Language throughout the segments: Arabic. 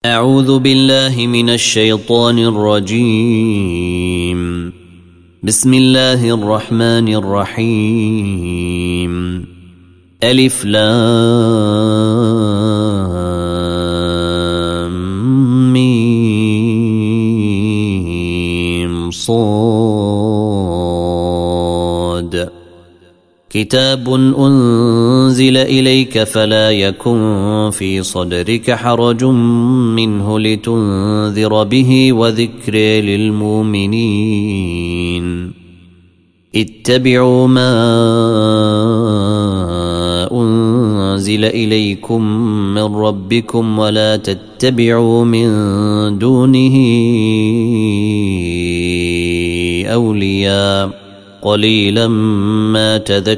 أعوذ بالله من الشيطان الرجيم. بسم الله الرحمن الرحيم. ألف لام ميم صاد. كتاب أنزل إليك فلا يكن في صدرك حرج منه لتنذر به وذكر للمؤمنين. اتبعوا ما أنزل إليكم من ربكم ولا تتبعوا من دونه أولياء قليلا ما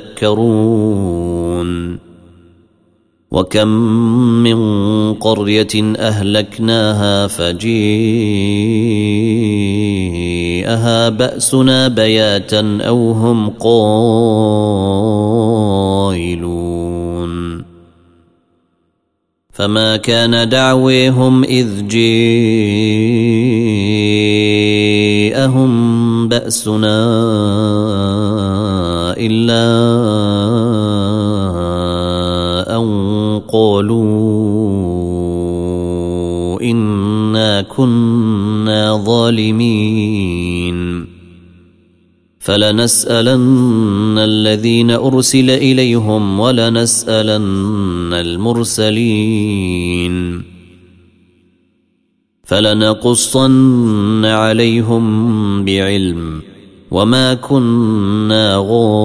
تذكرون. وكم من قرية أهلكناها فجيءها بأسنا بياتا أو هم قائلون. فما كان دعويهم إذ جاءهم بأسنا إلا أن قالوا إنا كنا ظالمين. فلنسألن الذين أرسل إليهم ولنسألن المرسلين. فلنقصن عليهم بعلم وما كنا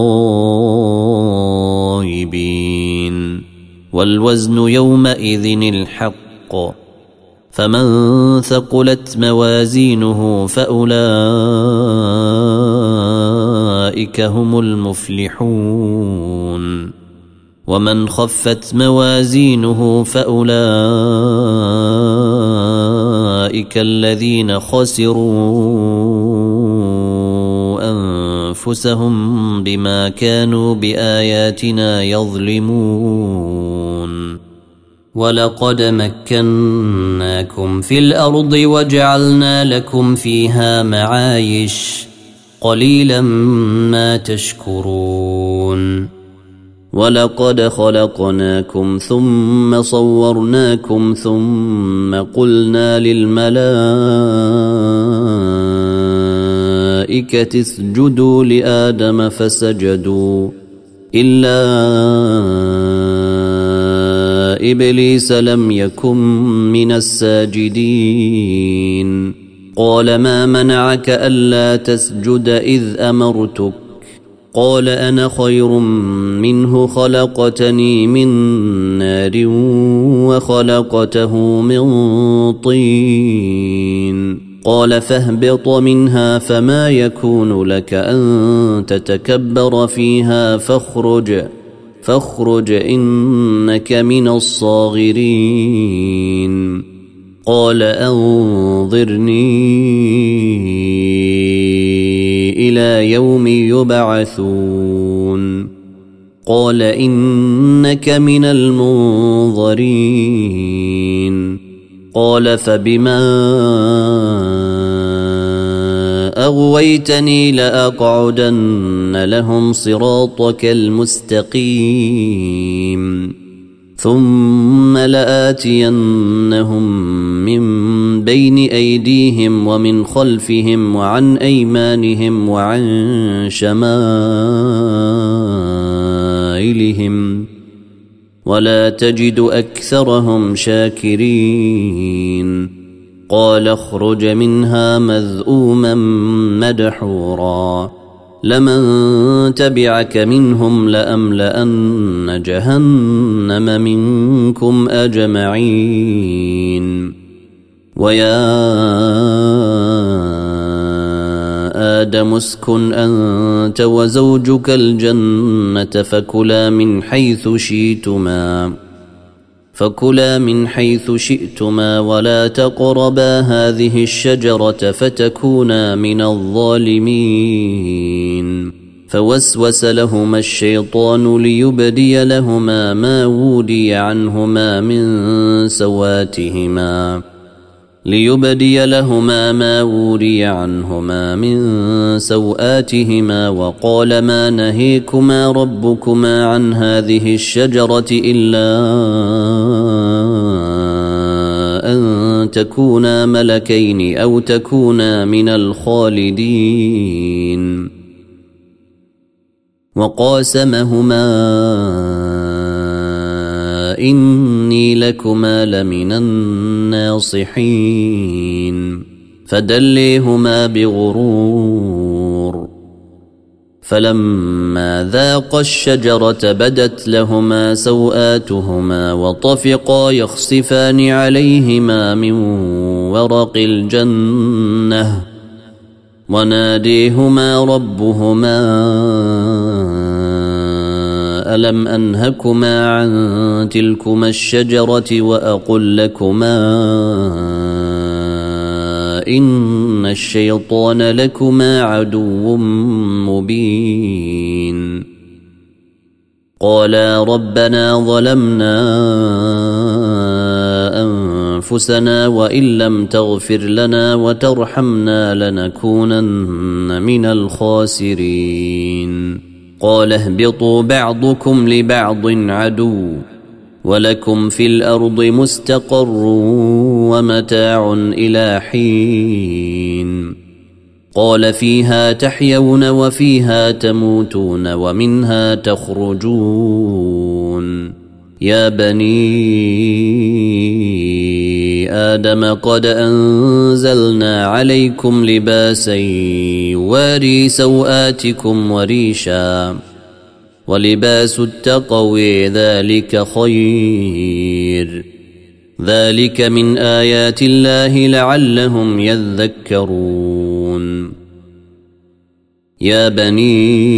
غائبين. والوزن يومئذ الحق. فمن ثقلت موازينه فأولئك هم المفلحون. ومن خفت موازينه فأولئك الذين خسروا أنفسهم بما كانوا بآياتنا يظلمون. ولقد مكناكم في الأرض وجعلنا لكم فيها معايش قليلا ما تشكرون. ولقد خلقناكم ثم صورناكم ثم قلنا للملائكة اسجدوا لآدم فسجدوا إلا إبليس لم يكن من الساجدين. قال ما منعك ألا تسجد إذ أمرتك؟ قال أنا خير منه خلقتني من نار وخلقته من طين. قال فاهبط منها فما يكون لك أن تتكبر فيها فاخرج إنك من الصاغرين. قال أنظرني إلى يوم يبعثون. قال إنك من المنظرين. قال فبما أغويتني لأقعدن لهم صراطك المستقيم ثم لآتينهم من بين أيديهم ومن خلفهم وعن أيمانهم وعن شمائلهم ولا تجد أكثرهم شاكرين. قال اخرج منها مذءوما مدحورا لمن تبعك منهم لأملأن جهنم منكم أجمعين. ويا آدم اسكن أنت وزوجك الجنة فكلا من حيث شئتما ولا تقربا هذه الشجرة فتكونا من الظالمين. فوسوس لهما الشيطان ليبدي لهما ما ودي عنهما من سواتهما ليبدي لهما ما وري عنهما من سوآتهما وقال ما نهيكما ربكما عن هذه الشجرة إلا أن تكونا ملكين أو تكونا من الخالدين وقاسمهما إني لكما لمن الناصحين فدليهما بغرور فلما ذاقا الشجرة بدت لهما سوآتهما وطفقا يخصفان عليهما من ورق الجنة وناديهما ربهما ألم أنهكما عن تلكما الشجرة وأقل لكما إن الشيطان لكما عدو مبين قالا ربنا ظلمنا أنفسنا وإن لم تغفر لنا وترحمنا لنكونن من الخاسرين قال اهبطوا بعضكم لبعض عدو ولكم في الأرض مستقر ومتاع إلى حين قال فيها تحيون وفيها تموتون ومنها تخرجون يا بني آدم قد أنزلنا عليكم لباسا يواري سوآتكم وريشا ولباس التقوى ذلك خير ذلك من آيات الله لعلهم يذكرون يا بني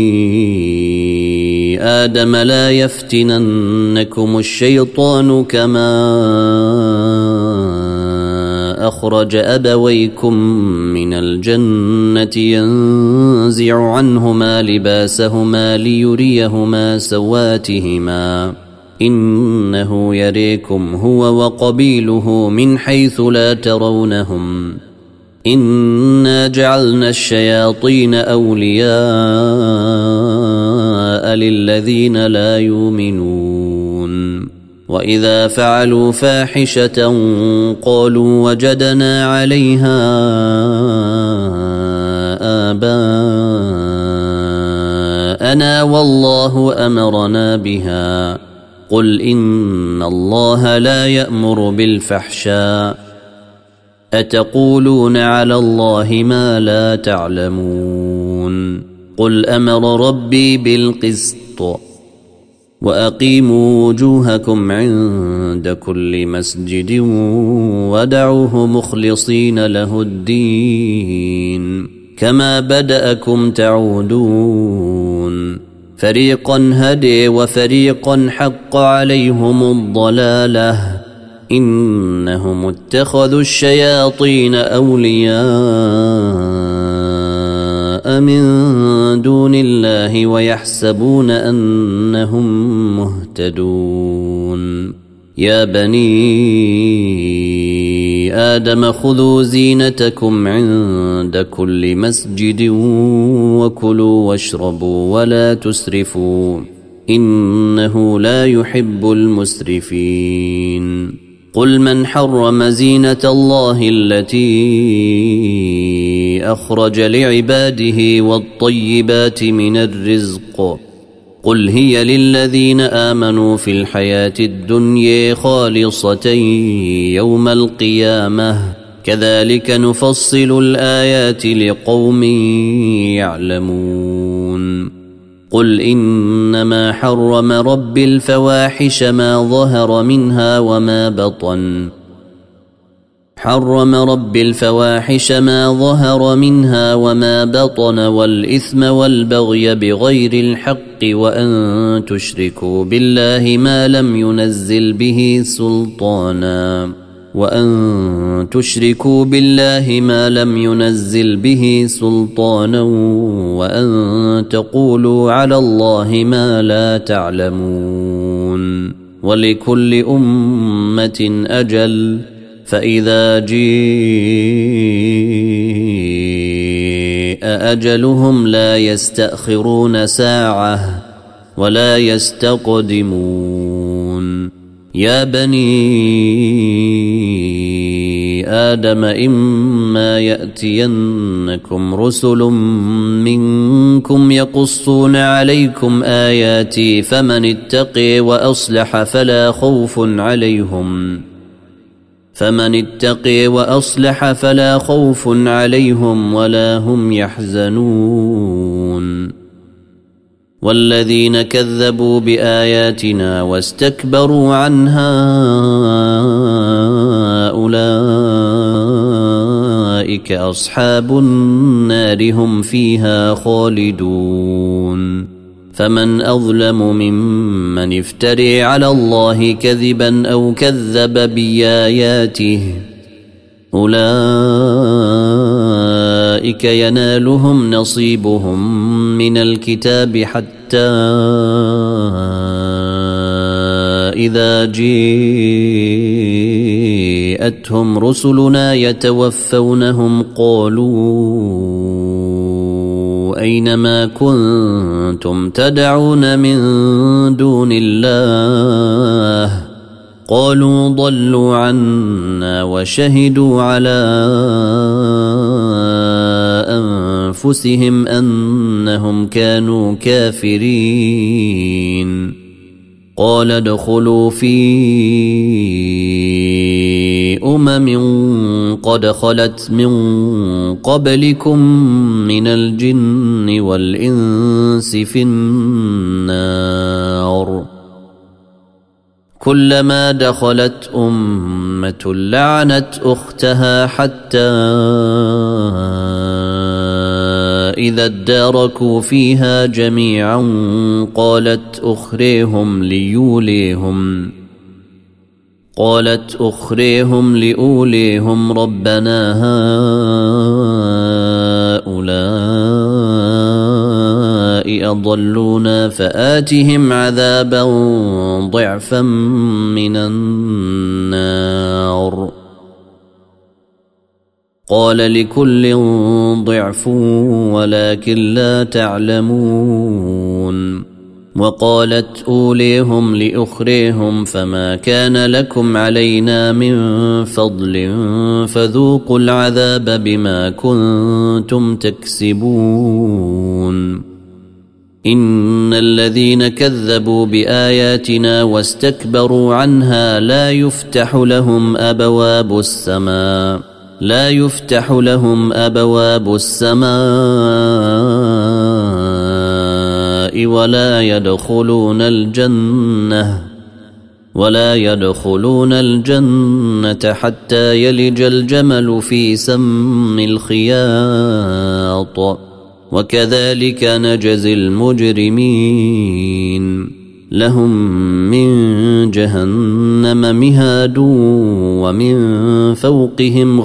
آدم لا يفتننكم الشيطان كما أخرج أبويكم من الجنة ينزع عنهما لباسهما ليريهما سواتهما إنه يريكم هو وقبيله من حيث لا ترونهم إنا جعلنا الشياطين أولياء للذين لا يؤمنون وإذا فعلوا فاحشة قالوا وجدنا عليها آباءنا والله أمرنا بها قل إن الله لا يأمر بالفحشاء أتقولون على الله ما لا تعلمون قل أمر ربي بالقسط وأقيموا وجوهكم عند كل مسجد ودعوه مخلصين له الدين كما بدأكم تعودون فريقا هدي وفريقا حق عليهم الضلالة إنهم اتخذوا الشياطين أولياء من دون الله ويحسبون أنهم مهتدون يا بني آدم خذوا زينتكم عند كل مسجد وكلوا واشربوا ولا تسرفوا إنه لا يحب المسرفين قل من حرم زينة الله التي أخرج لعباده والطيبات من الرزق قل هي للذين آمنوا في الحياة الدنيا خالصة يوم القيامة كذلك نفصل الآيات لقوم يعلمون قل إنما حرم ربي الفواحش ما ظهر منها وما بطن والإثم والبغي بغير الحق وأن تشركوا بالله ما لم ينزل به سلطانا وأن تقولوا على الله ما لا تعلمون ولكل أمة أجل فإذا جيء أجلهم لا يستأخرون ساعة ولا يستقدمون. يا بني آدم إما يأتينكم رسل منكم يقصون عليكم آياتي فمن اتقي وأصلح فلا خوف عليهم ولا هم يحزنون. والذين كذبوا بآياتنا واستكبروا عنها أولئك أصحاب النار هم فيها خالدون. فمن أظلم ممن افتري على الله كذبا أو كذب بآياته أولئك ينالهم نصيبهم من الكتاب حتى إذا جاءتهم رسلنا يتوفونهم قالوا أين ما كنتم تدعون من دون الله قالوا ضلوا عنا وشهدوا على أنفسهم أنهم كانوا كافرين. قال ادخلوا في قد خلت من قبلكم من الجن والإنس في النار كلما دخلت أمة لعنت أختها حتى إذا اداركوا فيها جميعا قالت أخريهم لأوليهم ربنا هؤلاء أضلونا فآتهم عذابا ضعفا من النار قال لكل ضعف ولكن لا تعلمون. وقالت أوليهم لأخريهم فما كان لكم علينا من فضل فذوقوا العذاب بما كنتم تكسبون. إن الذين كذبوا بآياتنا واستكبروا عنها لا يفتح لهم أبواب السماء ولا يدخلون الجنة حتى يلج الجمل في سم الخياط وكذلك نجزي المجرمين. لهم من جهنم مهاد ومن فوقهم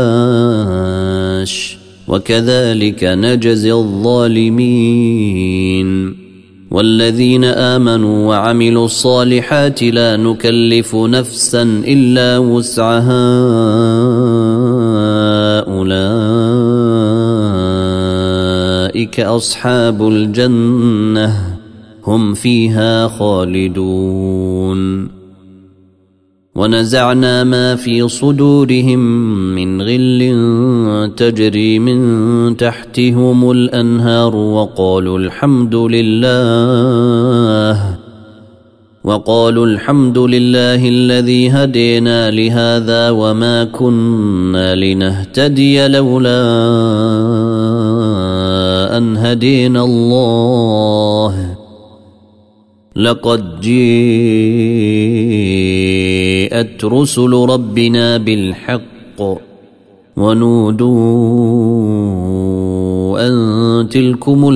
غواش وكذلك نجزي الظالمين. والذين آمنوا وعملوا الصالحات لا نكلف نفسا إلا وسعها أولئك أصحاب الجنة هم فيها خالدون. ونزعنا ما في صدورهم من غل تجري من تحتهم الأنهار وقالوا الحمد لله الذي هدينا لهذا وما كنا لنهتدي لولا أن هدينا الله لقد جاءت رسل ربنا بالحق ونودوا أن تلكم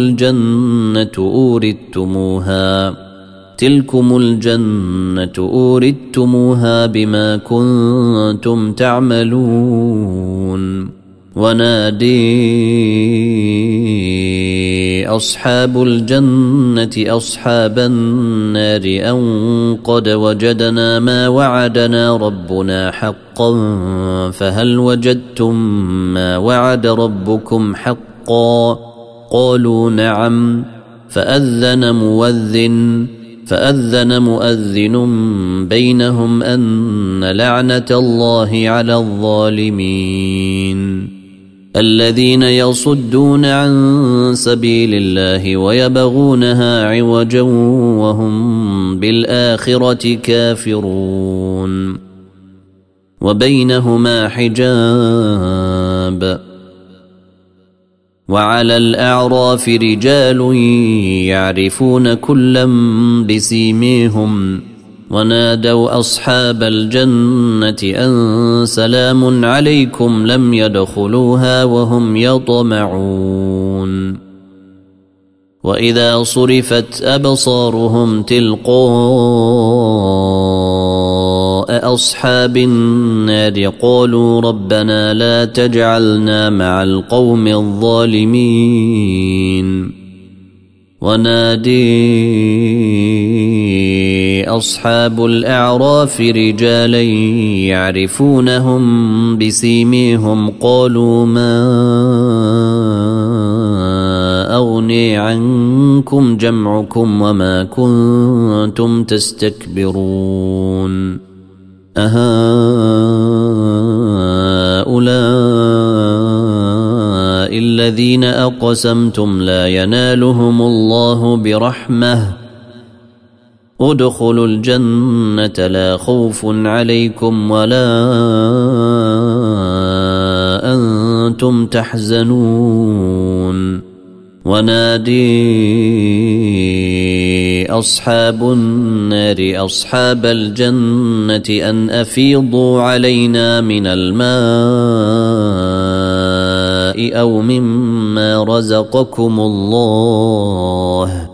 الجنة أورثتموها بما كنتم تعملون. ونادي أصحاب الجنة أصحاب النار أن قد وجدنا ما وعدنا ربنا حقا فهل وجدتم ما وعد ربكم حقا قالوا نعم فأذن مؤذن بينهم أن لعنة الله على الظالمين الذين يصدون عن سبيل الله ويبغونها عوجا وهم بالآخرة كافرون وبينهما حجاب وعلى الأعراف رجال يعرفون كلا بسيميهم ونادوا أصحاب الجنة أن سلام عليكم لم يدخلوها وهم يطمعون وإذا صرفت أبصارهم تلقاء أصحاب النار قالوا ربنا لا تجعلنا مع القوم الظالمين ونادي أصحاب الأعراف رجالا يعرفونهم بسيميهم قالوا ما أغني عنكم جمعكم وما كنتم تستكبرون أهؤلاء الذين أقسمتم لا ينالهم الله برحمة ادخلوا الجنة لا خوف عليكم ولا أنتم تحزنون ونادي أصحاب النار أصحاب الجنة أن أفيضوا علينا من الماء أو مما رزقكم الله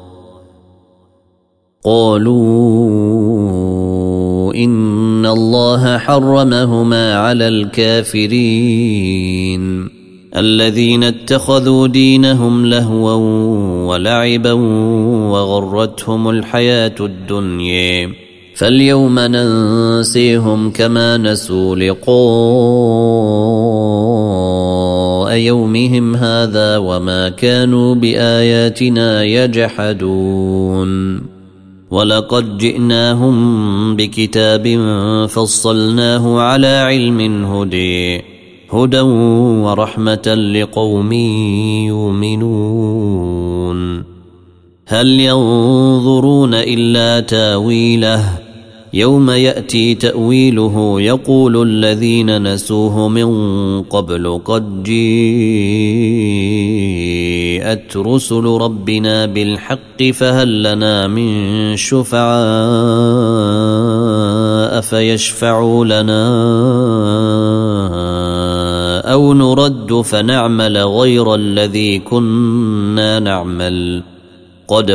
قالوا إن الله حرمهما على الكافرين الذين اتخذوا دينهم لهوا ولعبا وغرتهم الحياة الدنيا فاليوم ننسيهم كما نسوا لقاء يومهم هذا وما كانوا بآياتنا يجحدون ولقد جئناهم بكتاب فصلناه على علم هدى ورحمة لقوم يؤمنون هل ينظرون إلا تاويله يوم يأتي تأويله يقول الذين نسوه من قبل قد جاءت رسل ربنا بالحق فهل لنا من شفعاء فيشفعوا لنا أو نرد فنعمل غير الذي كنا نعمل قد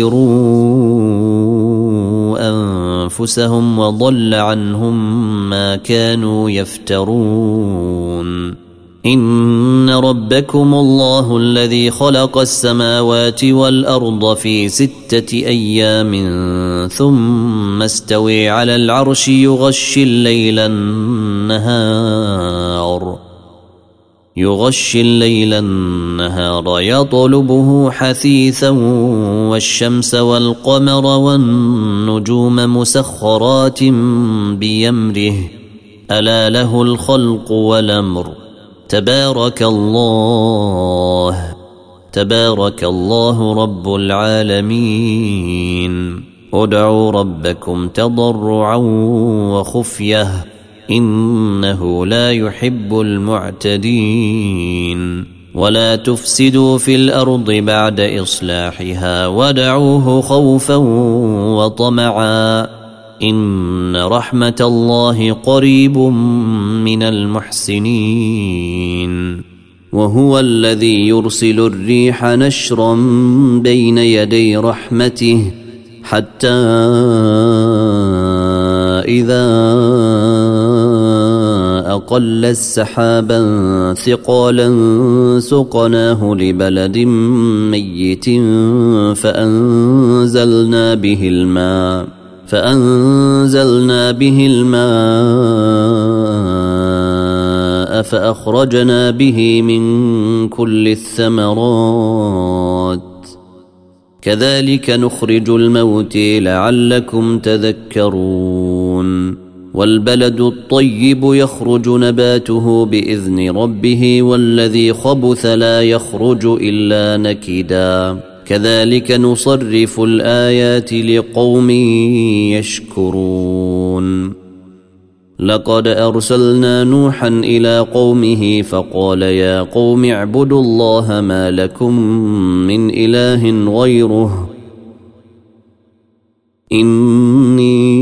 خسروا أنفسهم وضل عنهم ما كانوا يفترون إن ربكم الله الذي خلق السماوات والأرض في 6 أيام ثم استوي على العرش يغشي الليل النهار يطلبه حثيثا والشمس والقمر والنجوم مسخرات بأمره ألا له الخلق والأمر تبارك الله رب العالمين ادعوا ربكم تضرعا وخفية إنه لا يحب المعتدين ولا تفسدوا في الأرض بعد إصلاحها ودعوه خوفا وطمعا إن رحمة الله قريب من المحسنين وهو الذي يرسل الريح نشرا بين يدي رحمته حتى إذا أقل سحابا ثقالا سقناه لبلد ميت فأنزلنا به الماء فأخرجنا به من كل الثمرات كذلك نخرج الموتى لعلكم تذكرون والبلد الطيب يخرج نباته بإذن ربه والذي خبث لا يخرج إلا نكدا كذلك نصرف الآيات لقوم يشكرون لقد أرسلنا نوحا إلى قومه فقال يا قوم اعبدوا الله ما لكم من إله غيره إني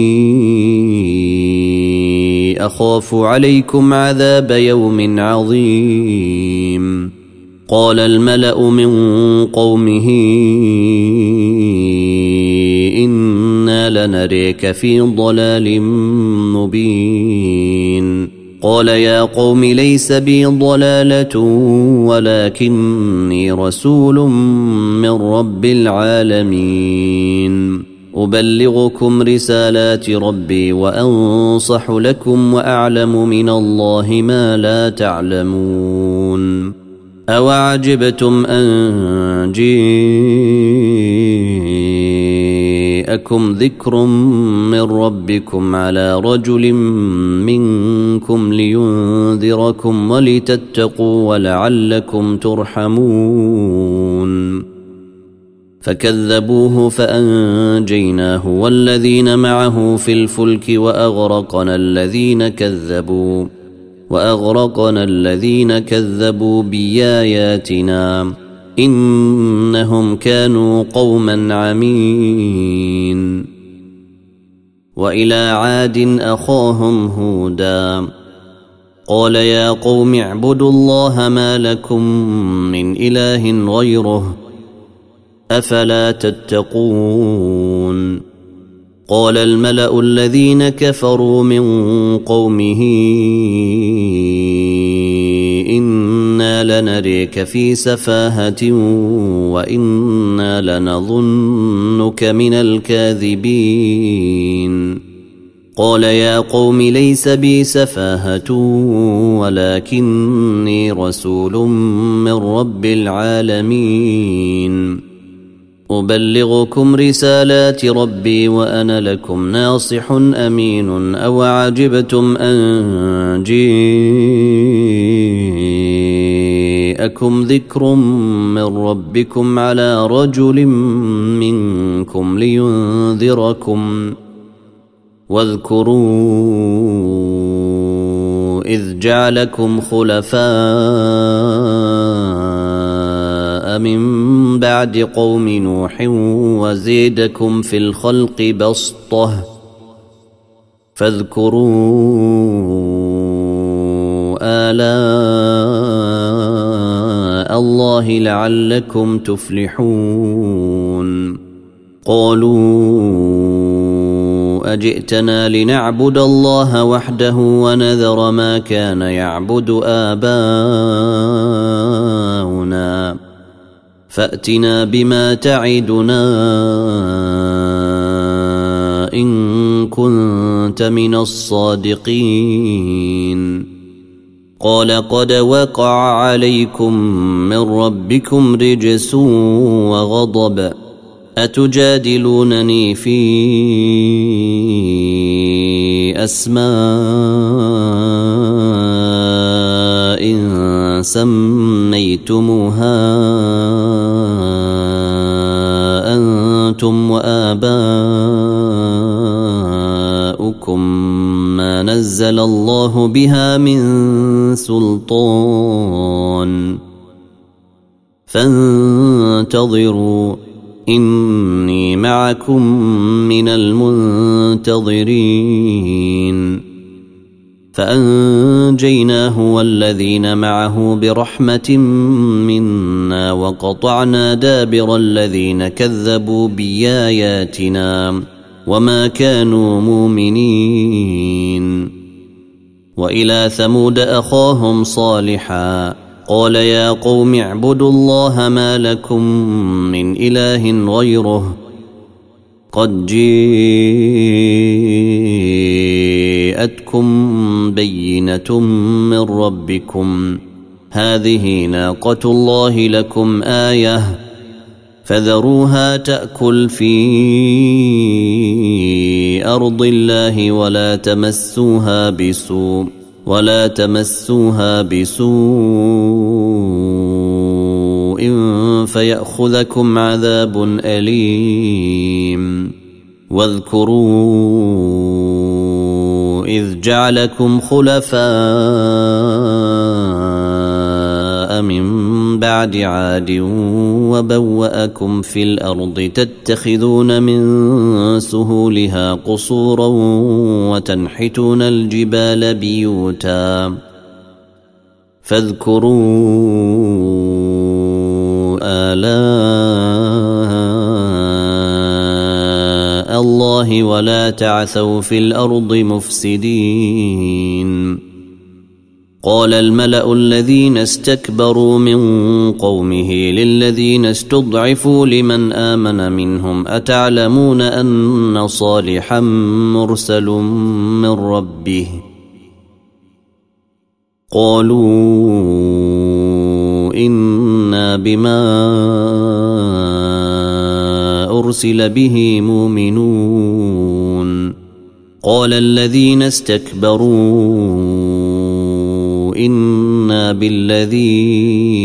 أخاف عليكم عذاب يوم عظيم قال الملأ من قومه إنا لنريك في ضلال مبين قال يا قوم ليس بي ضلالة ولكني رسول من رب العالمين أبلغكم رسالات ربي وأنصح لكم وأعلم من الله ما لا تعلمون أوعجبتم أن جاءكم ذكر من ربكم على رجل منكم لينذركم ولتتقوا ولعلكم ترحمون فكذبوه فأنجيناه والذين معه في الفلك وأغرقنا الذين كذبوا بآياتنا إنهم كانوا قوما عمين وإلى عاد أخاهم هودا قال يا قوم اعبدوا الله ما لكم من إله غيره أفلا تتقون قال الملأ الذين كفروا من قومه إنا لنريك في سفاهة وإنا لنظنك من الكاذبين قال يا قوم ليس بي سفاهة ولكني رسول من رب العالمين أبلغكم رسالات ربي وأنا لكم ناصح أمين أوعجبتم أن جاءكم ذكر من ربكم على رجل منكم لينذركم واذكروا إذ جعلكم خلفاء من بعد قوم نوح وزيدكم في الخلق بسطة فاذكروا آلاء الله لعلكم تفلحون قالوا أجئتنا لنعبد الله وحده ونذر ما كان يعبد آباؤنا فأتنا بما تعدنا إن كنت من الصادقين قال قد وقع عليكم من ربكم رجس وغضب أتجادلونني في أسماء سميتموها أنتم وآباؤكم ما نزل الله بها من سلطان فانتظروا إني معكم من المنتظرين فأنجيناه والذين معه برحمة منا وقطعنا دابر الذين كذبوا بآياتنا وما كانوا مؤمنين وإلى ثمود أخاهم صالحا قال يا قوم اعبدوا الله ما لكم من إله غيره قد جاءتكم بينة من ربكم هذه ناقة الله لكم آية فذروها تأكل في أرض الله ولا تمسوها بسوء فيأخذكم عذاب أليم واذكروا إذ جعلكم خلفاء من بعد عاد وبوأكم في الأرض تتخذون من سهولها قصورا وتنحتون الجبال بيوتا فاذكروا آلاء الله ولا تعثوا في الأرض مفسدين قال الملأ الذين استكبروا من قومه للذين استضعفوا لمن آمن منهم أتعلمون أن صالحا مرسل من ربه قالوا إنا بما أرسل به مؤمنون قال الذين استكبروا إنا بالذي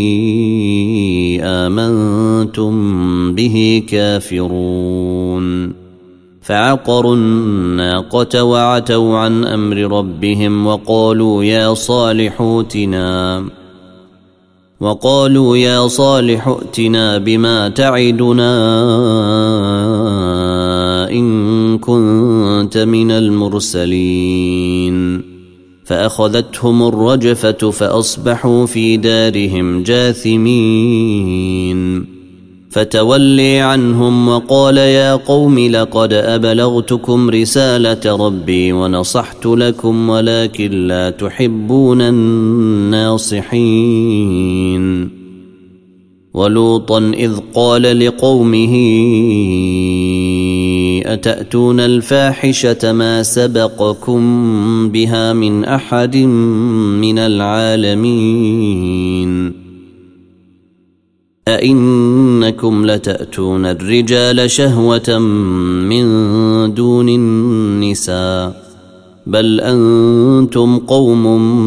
آمنتم به كافرون فعقروا الناقة وعتوا عن أمر ربهم وقالوا يا صالح ائتنا بما تعدنا إن كنت من المرسلين فأخذتهم الرجفة فأصبحوا في دارهم جاثمين فتولي عنهم وقال يا قوم لقد أبلغتكم رسالة ربي ونصحت لكم ولكن لا تحبون الناصحين ولوطا إذ قال لقومه أتأتون الفاحشة ما سبقكم بها من أحد من العالمين أئنكم لتأتون الرجال شهوة من دون النساء بل أنتم قوم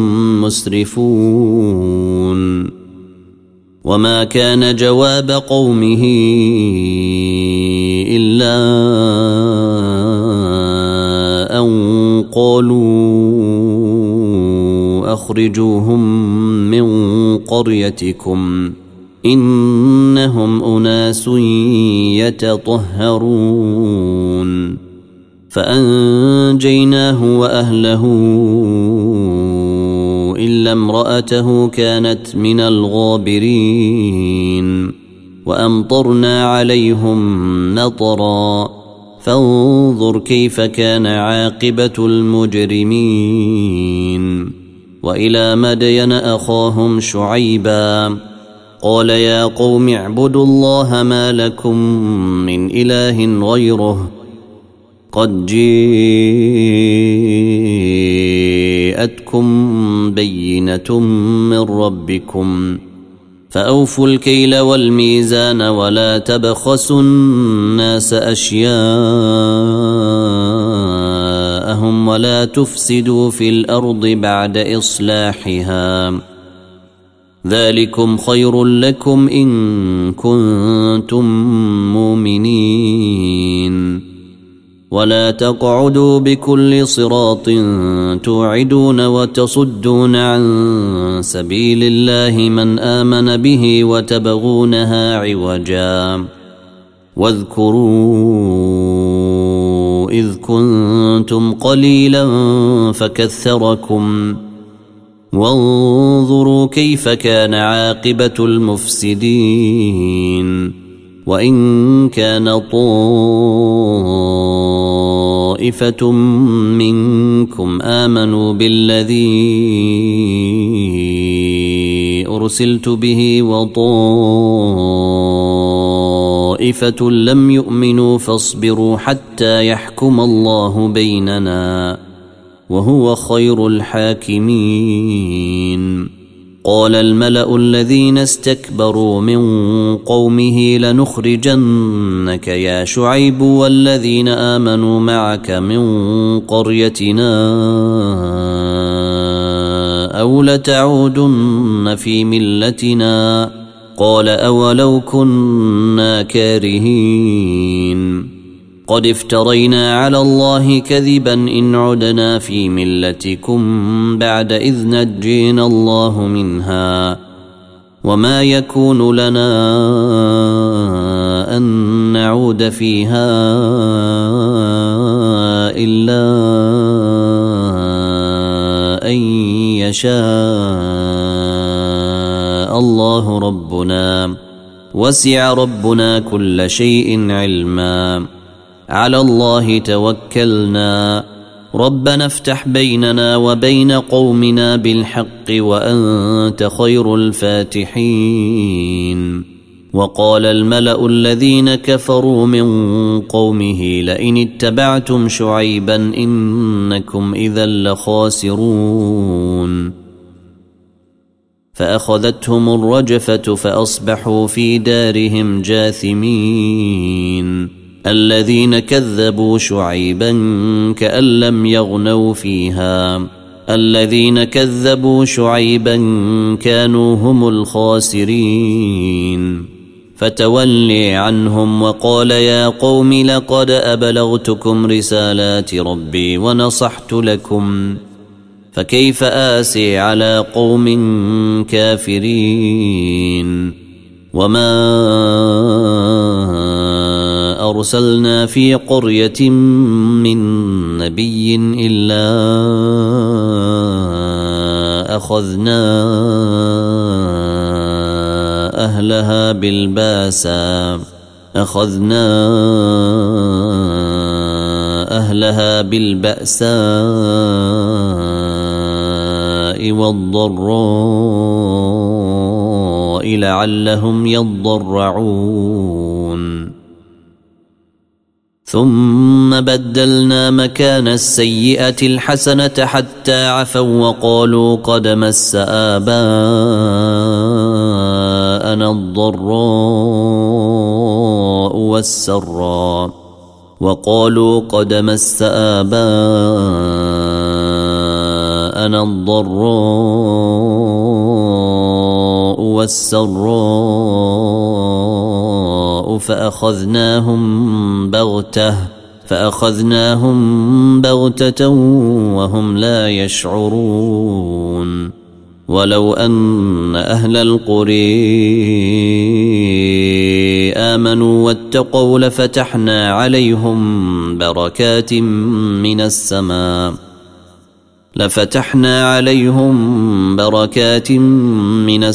مسرفون وما كان جواب قومه إلا أن قالوا أخرجوهم من قريتكم إنهم أناس يتطهرون فأنجيناه وأهله إلا امرأته كانت من الغابرين وأمطرنا عليهم مطرا فانظر كيف كان عاقبة المجرمين وإلى مدين أخاهم شعيبا قال يا قوم اعبدوا الله ما لكم من إله غيره قد جاءتكم بينة من ربكم فأوفوا الكيل والميزان ولا تبخسوا الناس أشياءهم ولا تفسدوا في الأرض بعد إصلاحها ذلكم خير لكم إن كنتم مؤمنين ولا تقعدوا بكل صراط توعدون وتصدون عن سبيل الله من آمن به وتبغونها عوجا واذكروا إذ كنتم قليلا فكثركم وانظروا كيف كان عاقبة المفسدين وإن كان طائفة طائفة منكم آمنوا بالذي أرسلت به وطائفة لم يؤمنوا فاصبروا حتى يحكم الله بيننا وهو خير الحاكمين. قال الملأ الذين استكبروا من قومه لنخرجنك يا شعيب والذين آمنوا معك من قريتنا أو لتعودن في ملتنا. قال أولو كنا كارهين قد افترينا على الله كذبا إن عدنا في ملتكم بعد إذ نجينا الله منها وما يكون لنا أن نعود فيها إلا أن يشاء الله ربنا وسع ربنا كل شيء علما على الله توكلنا ربنا افتح بيننا وبين قومنا بالحق وأنت خير الفاتحين. وقال الملأ الذين كفروا من قومه لئن اتبعتم شعيبا إنكم إذا لخاسرون. فأخذتهم الرجفة فأصبحوا في دارهم جاثمين. الذين كذبوا شعيبا كأن لم يغنوا فيها الذين كذبوا شعيبا كانوا هم الخاسرين. فتولي عنهم وقال يا قوم لقد أبلغتكم رسالات ربي ونصحت لكم فكيف آسي على قوم كافرين. وما أرسلنا في قرية من نبي إلا أخذنا أهلها بالبأساء والضراء لعلهم يضرعون. ثم بدلنا مكان السيئة الحسنة حتى عفوا وقالوا قد مس آباءنا الضراء والسراء فأخذناهم بغتة وهم لا يشعرون. ولو أن أهل القرى آمنوا واتقوا لفتحنا عليهم بركات من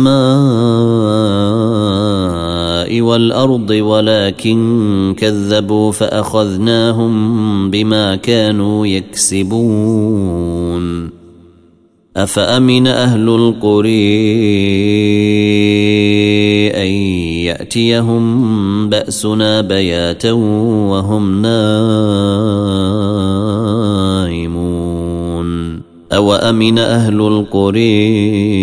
السماء والأرض ولكن كذبوا فأخذناهم بما كانوا يكسبون. أفأمن أهل القرى أن يأتيهم بأسنا بياتا وهم نائمون. أوأمن أهل القرى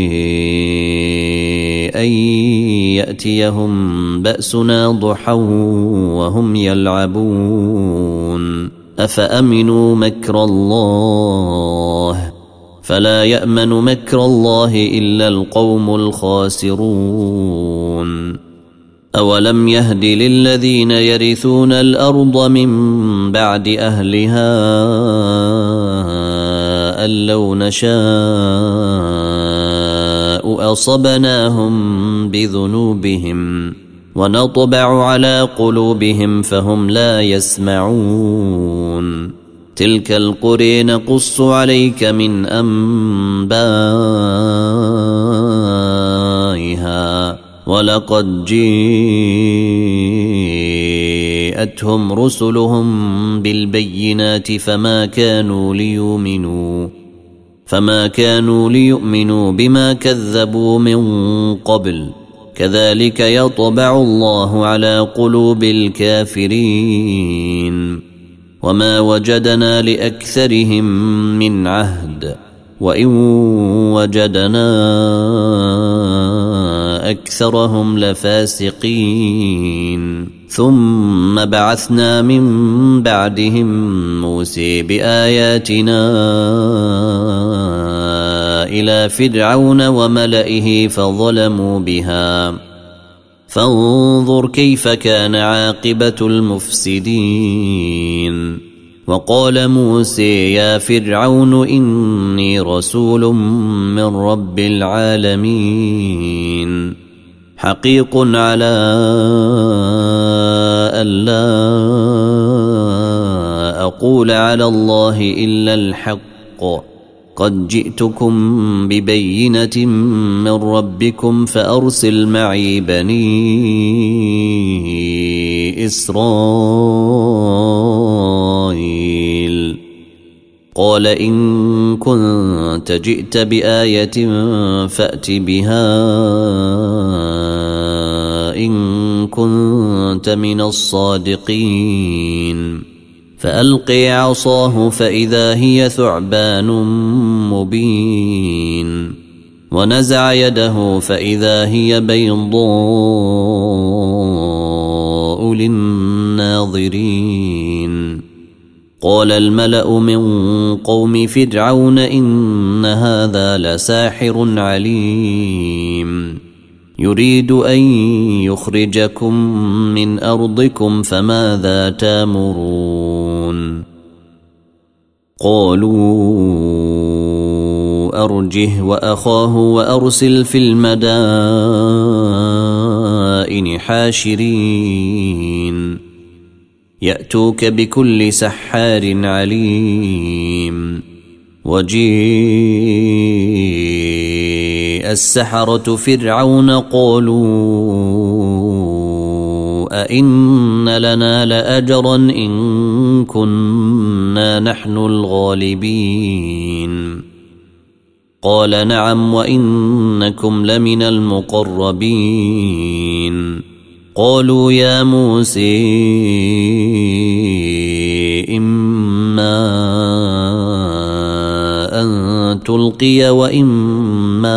أن يأتيهم بأسنا ضحى وهم يلعبون. أفأمنوا مكر الله فلا يأمن مكر الله إلا القوم الخاسرون. أولم يهد للذين يرثون الأرض من بعد أهلها أن لو نشاء أصبناهم بذنوبهم ونطبع على قلوبهم فهم لا يسمعون. تلك القرى نقص عليك من أنبائها ولقد جاءتهم رسلهم بالبينات فما كانوا ليؤمنوا بما كذبوا من قبل كذلك يطبع الله على قلوب الكافرين وما وجدنا لأكثرهم من عهد وإن وجدنا أكثرهم لفاسقين ثم بعثنا من بعدهم موسى بآياتنا إلى فرعون وملئه فظلموا بها فانظر كيف كان عاقبة المفسدين وقال موسى يا فرعون إني رسول من رب العالمين حقيق على ألا أقول على الله إلا الحق قد جئتكم ببينة من ربكم فأرسل معي بني إسرائيل قال إن كنت جئت بآية فأت بها إن كنت من الصادقين فألقي عصاه فإذا هي ثعبان مبين ونزع يده فإذا هي بيضاء للناظرين قال الملأ من قوم فرعون إن هذا لساحر عليم يريد أن يخرجكم من أرضكم فماذا تامرون قالوا أرجه وأخاه وأرسل في المدائن حاشرين يأتوك بكل سحار عليم وجيء السحرة فرعون قالوا أئن لنا لأجرا إن كنا نحن الغالبين قال نعم وإنكم لمن المقربين قالوا يا موسى إما أن تلقي وإما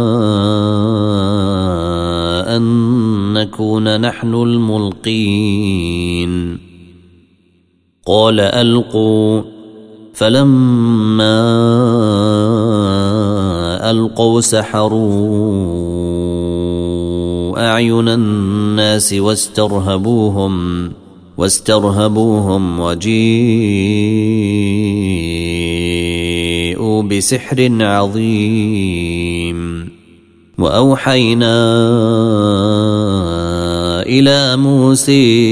أن نكون نحن الملقين قال ألقوا فلما ألقوا سحروا أعين الناس واسترهبوهم وجيءوا بسحر عظيم وأوحينا إلى موسى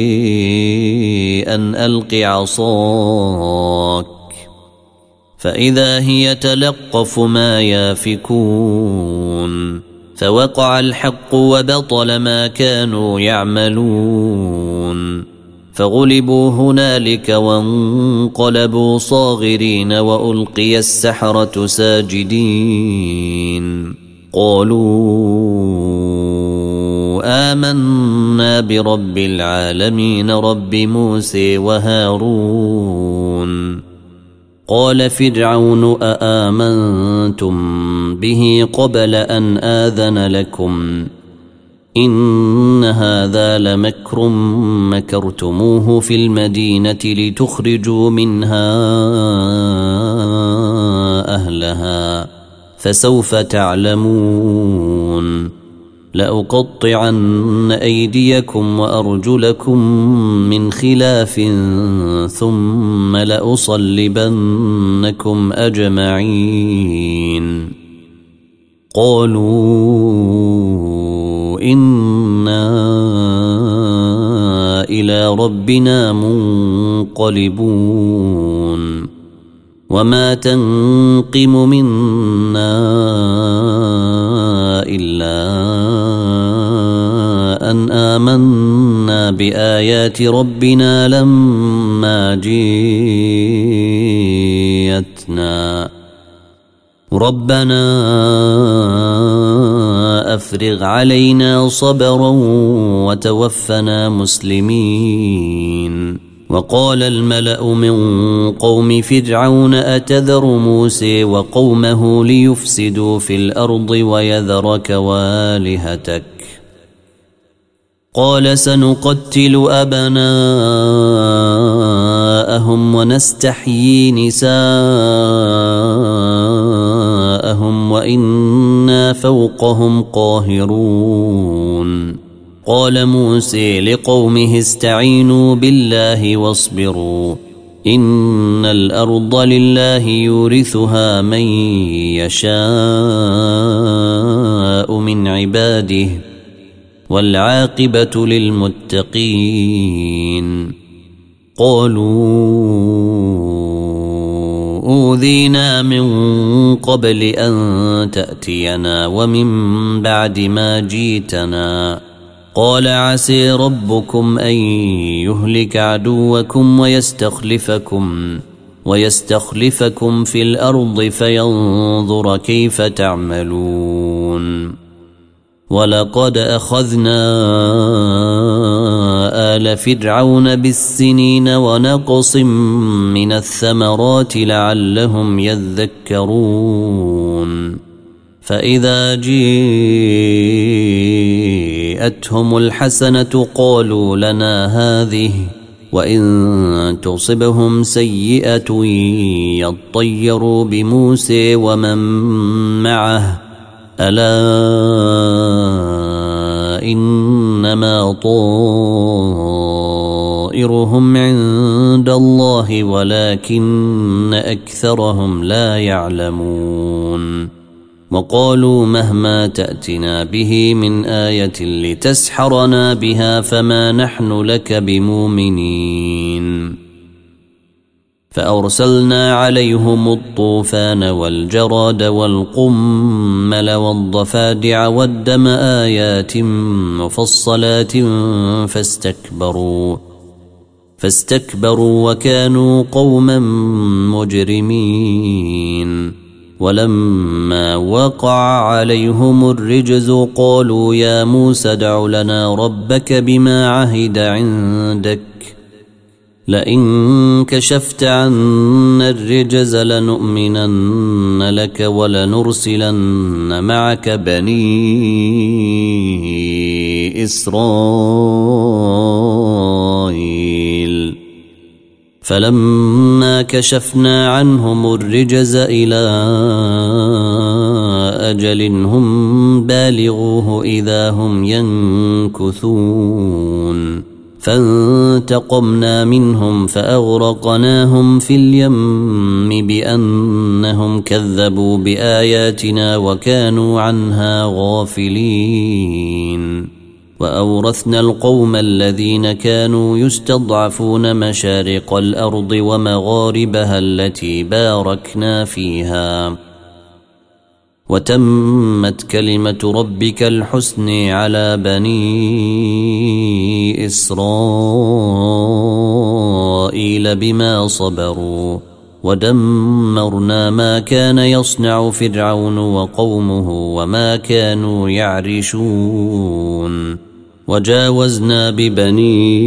أن ألق عصاك فإذا هي تلقف ما يافكون فوقع الحق وبطل ما كانوا يعملون فغلبوا هنالك وانقلبوا صاغرين وألقي السحرة ساجدين قالوا آمنا برب العالمين رب موسى وهارون قال فرعون أآمنتم به قبل أن آذن لكم إن هذا لمكر مكرتموه في المدينة لتخرجوا منها أهلها فسوف تعلمون لأقطعن أيديكم وأرجلكم من خلاف ثم لأصلبنكم أجمعين قالوا إنا إلى ربنا منقلبون وما تنقم منا إلا أن آمنا بآيات ربنا لما ما جئتنا ربنا أفرغ علينا صبرا وتوفنا مسلمين. وقال الملأ من قوم فرعون أتذر موسى وقومه ليفسدوا في الأرض ويذرك وآلهتك قال سنقتل أبناءهم ونستحيي نساءهم وإنا فوقهم قاهرون. قال موسى لقومه استعينوا بالله واصبروا إن الأرض لله يورثها من يشاء من عباده والعاقبة للمتقين. قالوا أوذينا من قبل أن تأتينا ومن بعد ما جيتنا قال عسى ربكم أن يهلك عدوكم ويستخلفكم في الأرض فينظر كيف تعملون. ولقد أخذنا آل فرعون بالسنين ونقص من الثمرات لعلهم يذكرون. فإذا جاءتهم الحسنة قالوا لنا هذه وإن تصبهم سيئة يطيروا بموسى ومن معه ألا إنما طائرهم عند الله ولكن أكثرهم لا يعلمون. وقالوا مهما تأتنا به من آية لتسحرنا بها فما نحن لك بمؤمنين. فأرسلنا عليهم الطوفان والجراد والقمل والضفادع والدم آيات مفصلات فاستكبروا وكانوا قوما مجرمين. ولما وقع عليهم الرجز قالوا يا موسى ادع لنا ربك بما عهد عندك لئن كشفت عنا الرجز لنؤمنن لك ولنرسلن معك بني إسرائيل. فلما كشفنا عنهم الرجز إلى أجل هم بالغوه إذا هم ينكثون. فانتقمنا منهم فأغرقناهم في اليم بأنهم كذبوا بآياتنا وكانوا عنها غافلين. وأورثنا القوم الذين كانوا يستضعفون مشارق الأرض ومغاربها التي باركنا فيها وتمت كلمة ربك الحسن على بني إسرائيل بما صبروا ودمرنا ما كان يصنع فرعون وقومه وما كانوا يعرشون. وجاوزنا ببني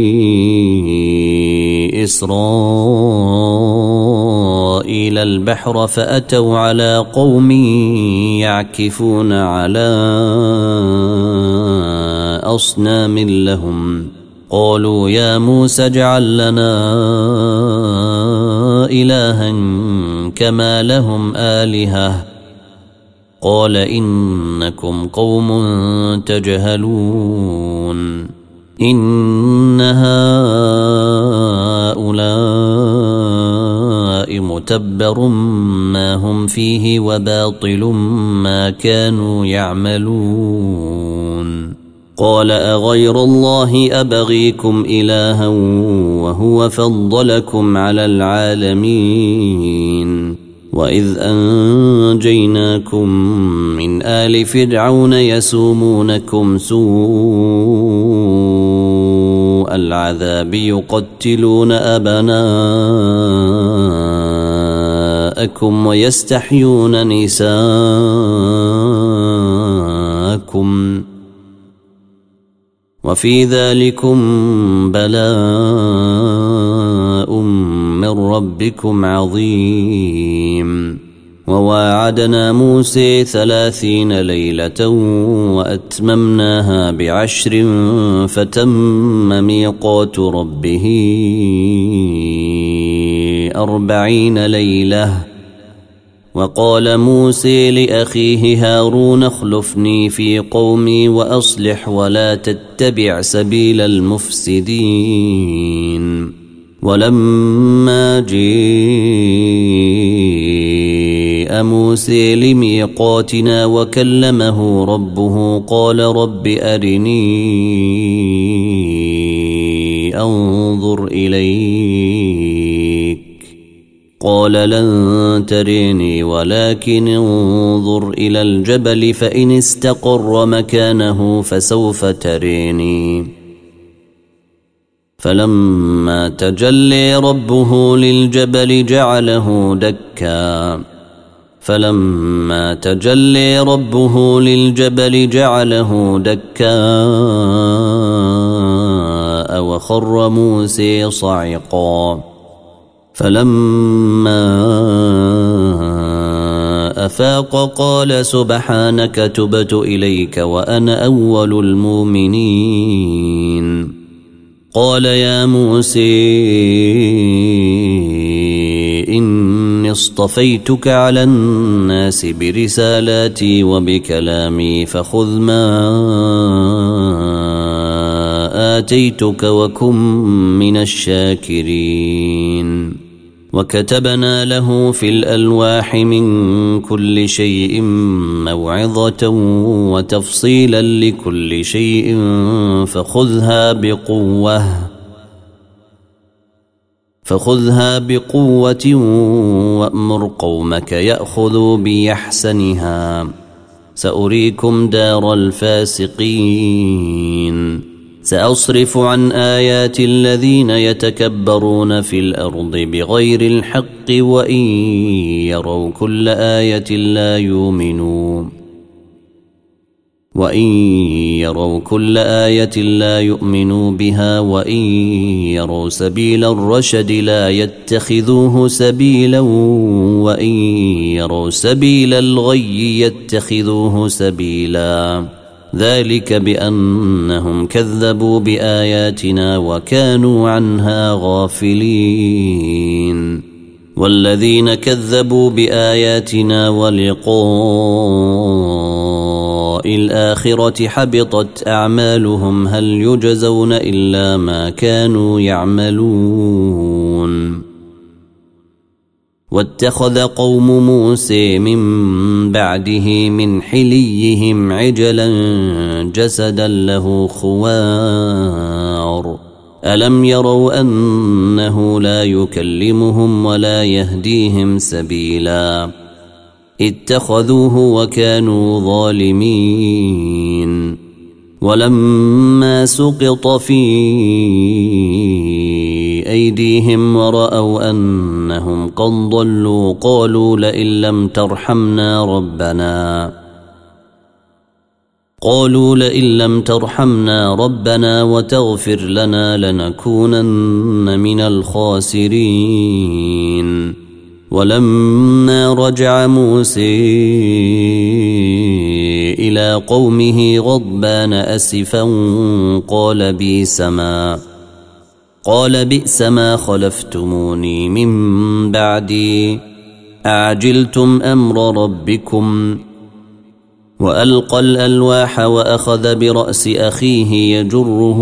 إسرائيل البحر فأتوا على قوم يعكفون على أصنام لهم قالوا يا موسى اجعل لنا إلها كما لهم آلهة قال إنكم قوم تجهلون. إن هؤلاء متبر ما هم فيه وباطل ما كانوا يعملون. قال أغير الله أبغيكم إلها وهو فضلكم على العالمين. وإذ أنجيناكم من آل فرعون يسومونكم سوء سوء العذاب يقتلون أبناءكم ويستحيون نساءكم وفي ذلكم بلاء من ربكم عظيم. وواعدنا موسى 30 ليلة وأتممناها ب10 فتم ميقات ربه 40 ليلة. وقال موسى لأخيه هارون اخلفني في قومي وأصلح ولا تتبع سبيل المفسدين. ولما جاء موسى لميقاتنا وكلمه ربه قال رب أرني أنظر إليك قال لن تريني ولكن انظر إلى الجبل فإن استقر مكانه فسوف تريني. فلما تجلى ربه للجبل جعله دكا وخر موسى صعقا. فلما أفاق قال سبحانك تبت إليك وأنا أول المؤمنين. قال يا موسى إني اصطفيتك على الناس برسالاتي وبكلامي فخذ ما آتيتك وكن من الشاكرين. وكتبنا له في الألواح من كل شيء موعظة وتفصيلا لكل شيء فخذها بقوة وأمر قومك يأخذوا بأحسنها سأريكم دار الفاسقين. سأصرف عن آيات الذين يتكبرون في الأرض بغير الحق وإن يروا كل آية لا يؤمنوا بها وإن يروا سبيل الرشد لا يتخذوه سبيلا وإن يروا سبيل الغي يتخذوه سبيلا. ذلك بأنهم كذبوا بآياتنا وكانوا عنها غافلين. والذين كذبوا بآياتنا ولقاء الآخرة حبطت أعمالهم هل يجزون إلا ما كانوا يعملون. واتخذ قوم موسى من بعده من حليهم عجلا جسدا له خوار ألم يروا أنه لا يكلمهم ولا يهديهم سبيلا اتخذوه وكانوا ظالمين. ولما سقط في أيديهم ورأوا أنهم قد ضلوا قالوا لئن لم ترحمنا ربنا وتغفر لنا لنكونن من الخاسرين. ولما رجع موسى إلى قومه غضبان أسفا قال بئس ما خلفتموني من بعدي أعجلتم أمر ربكم. وألقى الألواح وأخذ برأس أخيه يجره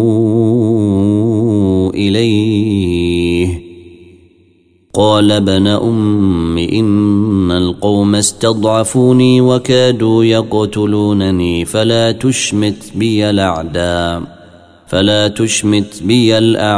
إليه قال ابن أم إن القوم استضعفوني وكادوا يقتلونني فلا تشمت بي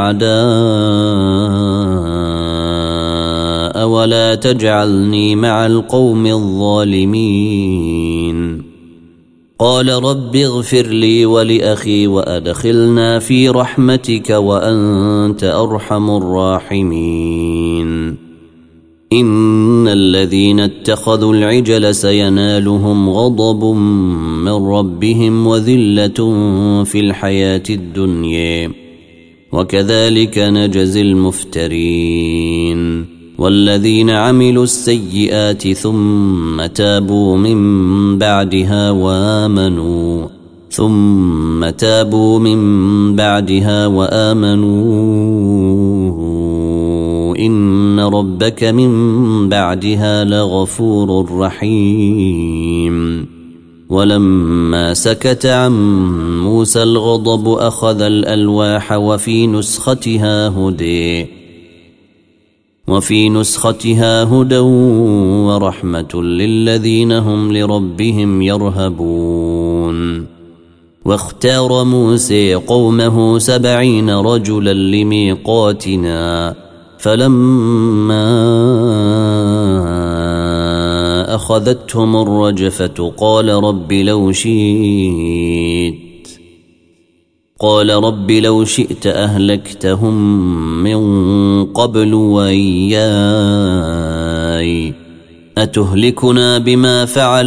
الأعداء ولا تجعلني مع القوم الظالمين. قال رب اغفر لي ولأخي وأدخلنا في رحمتك وأنت أرحم الراحمين إن الذين اتخذوا العجل سينالهم غضب من ربهم وذلة في الحياة الدنيا وكذلك نجزي المفترين والذين عملوا السيئات ثم تابوا من بعدها وآمنوا إن ربك من بعدها لغفور رحيم ولما سكت عن موسى الغضب أخذ الألواح وفي نسختها هدى ورحمة للذين هم لربهم يرهبون واختار موسى قومه 70 رجلا لميقاتنا فلما أخذتهم الرجفة قال رب لو شئت أهلكتهم من قبل وإياي أتهلكنا بما فعل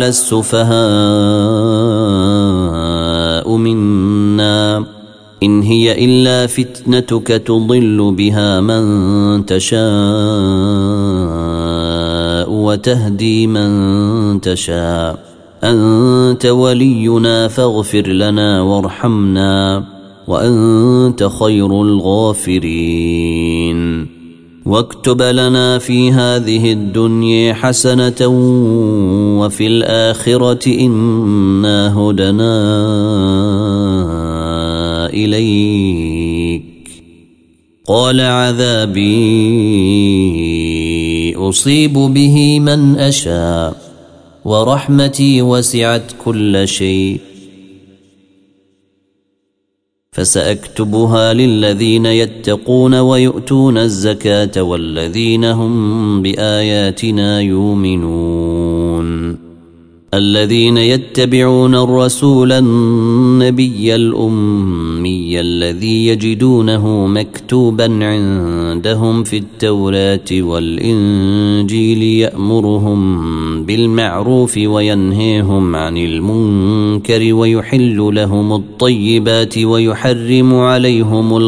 السفهاء منا إن هي إلا فتنتك تضل بها من تشاء وتهدي من تشاء أنت ولينا فاغفر لنا وارحمنا وأنت خير الغافرين واكتب لنا في هذه الدنيا حسنة وفي الآخرة إنا هدنا إليك قال عذابي أصيب به من أشاء ورحمتي وسعت كل شيء فسأكتبها للذين يتقون ويؤتون الزكاة والذين هم بآياتنا يؤمنون الذين يتبعون الرسول النبي الأمي الذي يجدونه مكتوبا عندهم في التوراة والإنجيل يأمرهم بالمعروف وينهيهم عن المنكر ويحل لهم الطيبات ويحرم عليهم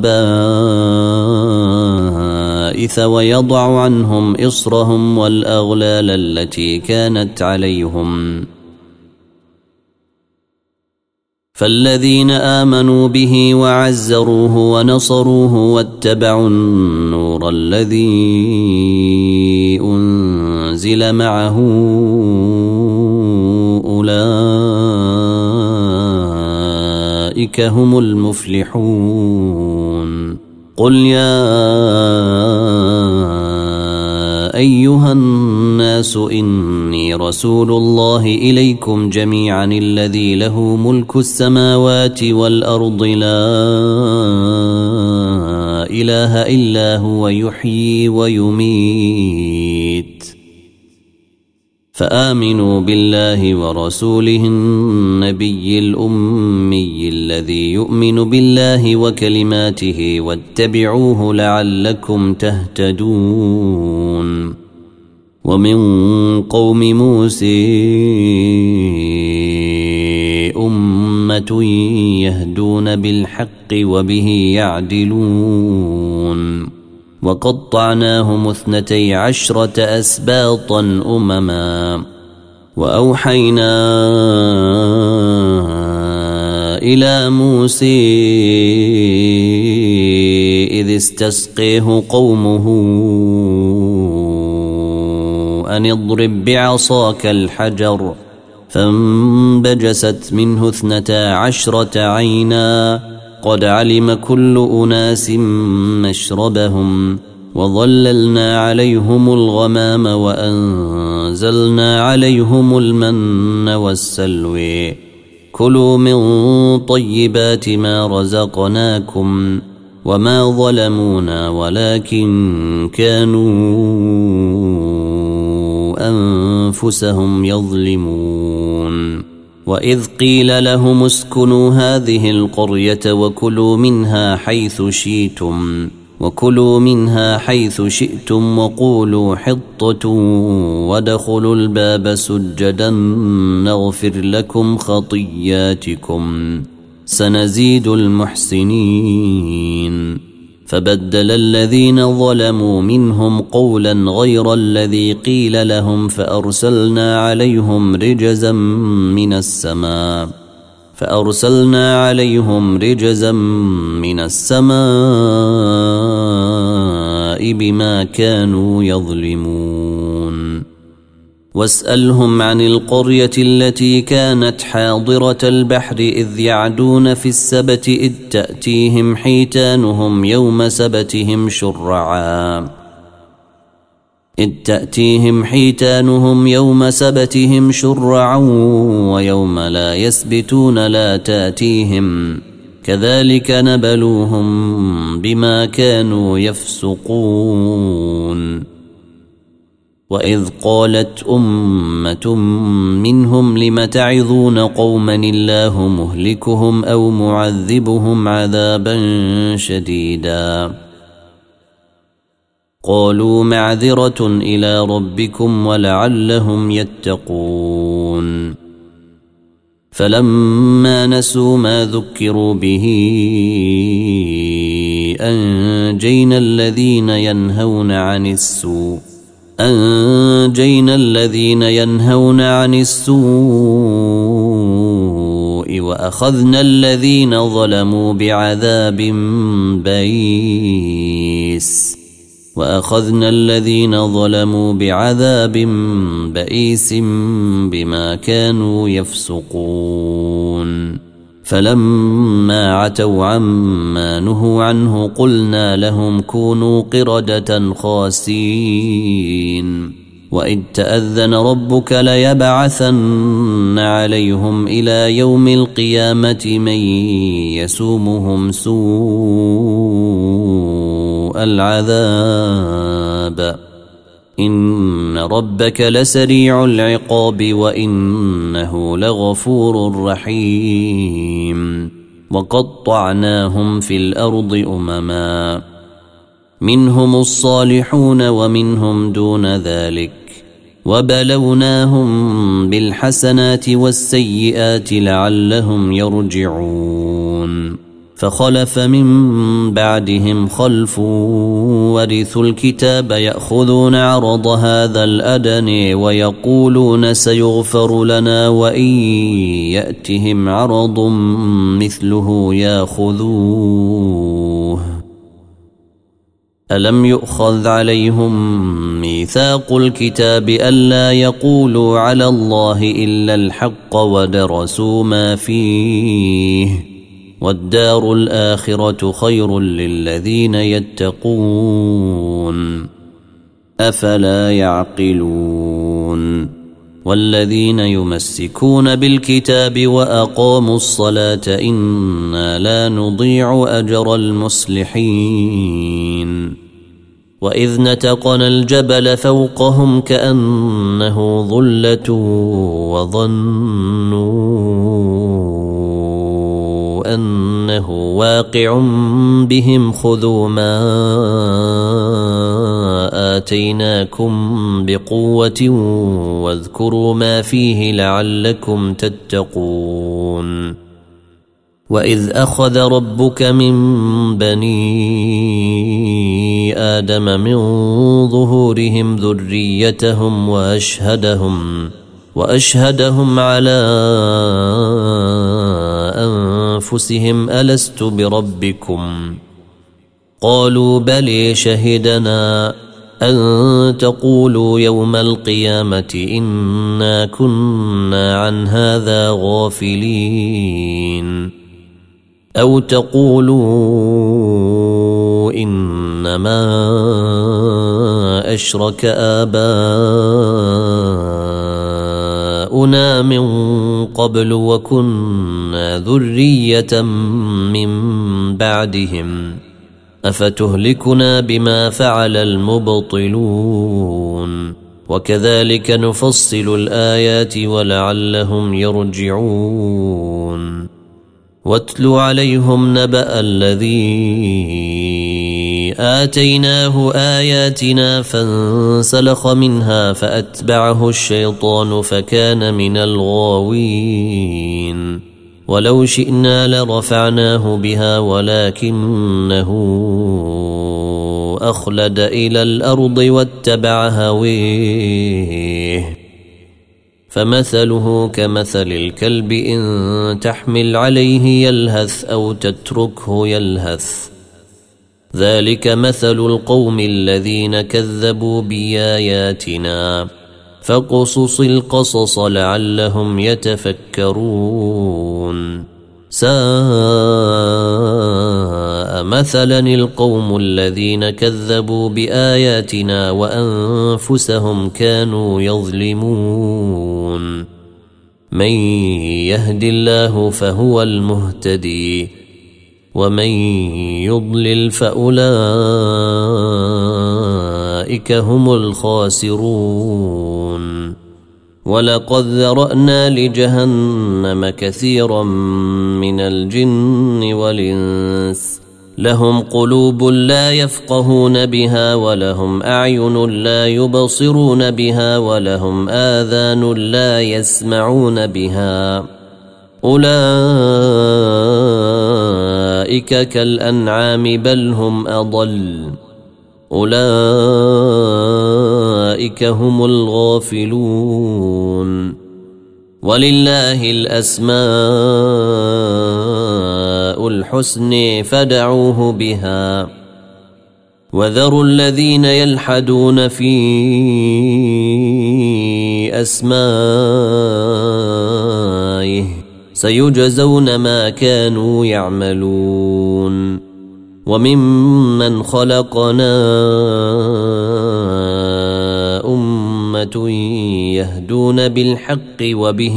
الخبائث ويضع عنهم إصرهم والأغلال التي كانت عليهم فالذين آمنوا به وعزروه ونصروه واتبعوا النور الذي أنزل معه أولئك هم المفلحون قل يا أيها الناس إني رسول الله إليكم جميعا الذي له ملك السماوات والأرض لا إله إلا هو يحيي ويميت فآمنوا بالله ورسوله النبي الأمي الذي يؤمن بالله وكلماته واتبعوه لعلكم تهتدون ومن قوم موسى أمة يهدون بالحق وبه يعدلون وقطعناهم 12 أسباطا أمما وأوحينا إلى موسى إذ استسقيه قومه أن اضرب بعصاك الحجر فانبجست منه 12 عينا قد علم كل أناس مشربهم وظللنا عليهم الغمام وأنزلنا عليهم المن والسلوى كلوا من طيبات ما رزقناكم وما ظلمونا ولكن كانوا أنفسهم يظلمون وإذ قيل لهم اسكنوا هذه القرية وكلوا منها حيث شئتم وقولوا حطة وادخلوا الباب سجدا نغفر لكم خطياتكم سنزيد المحسنين. فبدل الذين ظلموا منهم قولا غير الذي قيل لهم فأرسلنا عليهم رجزا من السماء بما كانوا يظلمون. واسألهم عن القرية التي كانت حاضرة البحر إذ يعدون في السبت إذ تأتيهم حيتانهم يوم سبتهم شرعا ويوم لا يسبتون لا تأتيهم كذلك نبلوهم بما كانوا يفسقون. وإذ قالت أمة منهم لم تعظون قوما الله مهلكهم أو معذبهم عذابا شديدا قالوا معذرة إلى ربكم ولعلهم يتقون. فلما نسوا ما ذكروا به أنجينا الذين ينهون عن السوء وأخذنا الذين ظلموا بعذاب بئيس بما كانوا يفسقون. فلما عتوا عما نهوا عنه قلنا لهم كونوا قردة خاسئين. وإذ تأذن ربك ليبعثن عليهم إلى يوم القيامة من يسومهم سوء العذاب إن ربك لسريع العقاب وإنه لغفور رحيم. وقطعناهم في الأرض أمما منهم الصالحون ومنهم دون ذلك وبلوناهم بالحسنات والسيئات لعلهم يرجعون. فخلف من بعدهم خلف ورثوا الكتاب يأخذون عرض هذا الأدنى ويقولون سيغفر لنا وإن يأتهم عرض مثله يأخذوه. ألم يؤخذ عليهم ميثاق الكتاب ألا يقولوا على الله إلا الحق ودرسوا ما فيه والدار الآخرة خير للذين يتقون أفلا يعقلون. والذين يمسكون بالكتاب وأقاموا الصلاة إنا لا نضيع أجر المصلحين. وإذ نتقنا الجبل فوقهم كأنه ظلة وظنوا أنه واقع بهم خذوا ما آتيناكم بقوة واذكروا ما فيه لعلكم تتقون. وإذ أخذ ربك من بني آدم من ظهورهم ذريتهم وأشهدهم على أنفسهم ألست بربكم قالوا بلى شهدنا أن تقولوا يوم القيامة إنا كنا عن هذا غافلين أو تقولوا إنما أشرك آباؤنا من قبل وكنا ذرية من بعدهم أفتهلكنا بما فعل المبطلون وكذلك نفصل الآيات ولعلهم يرجعون واتل عليهم نبأ الذي آتيناه آياتنا فانسلخ منها فأتبعه الشيطان فكان من الغاوين ولو شئنا لرفعناه بها ولكنه أخلد إلى الأرض واتبع هويه فمثله كمثل الكلب إن تحمل عليه يلهث أو تتركه يلهث ذلك مثل القوم الذين كذبوا بآياتنا فاقصص القصص لعلهم يتفكرون ساء مثلا القوم الذين كذبوا بآياتنا وأنفسهم كانوا يظلمون من يهد الله فهو المهتدي ومن يضلل فأولئك هم الخاسرون ولقد ذرأنا لجهنم كثيرا من الجن والإنس لهم قلوب لا يفقهون بها ولهم أعين لا يبصرون بها ولهم آذان لا يسمعون بها أولئك كالأنعام بل هم أضل أولئك هم الغافلون ولله الأسماء الحسن فدعوه بها وذروا الذين يلحدون في أسمائه سيجزون ما كانوا يعملون وممن خلقنا أمة يهدون بالحق وبه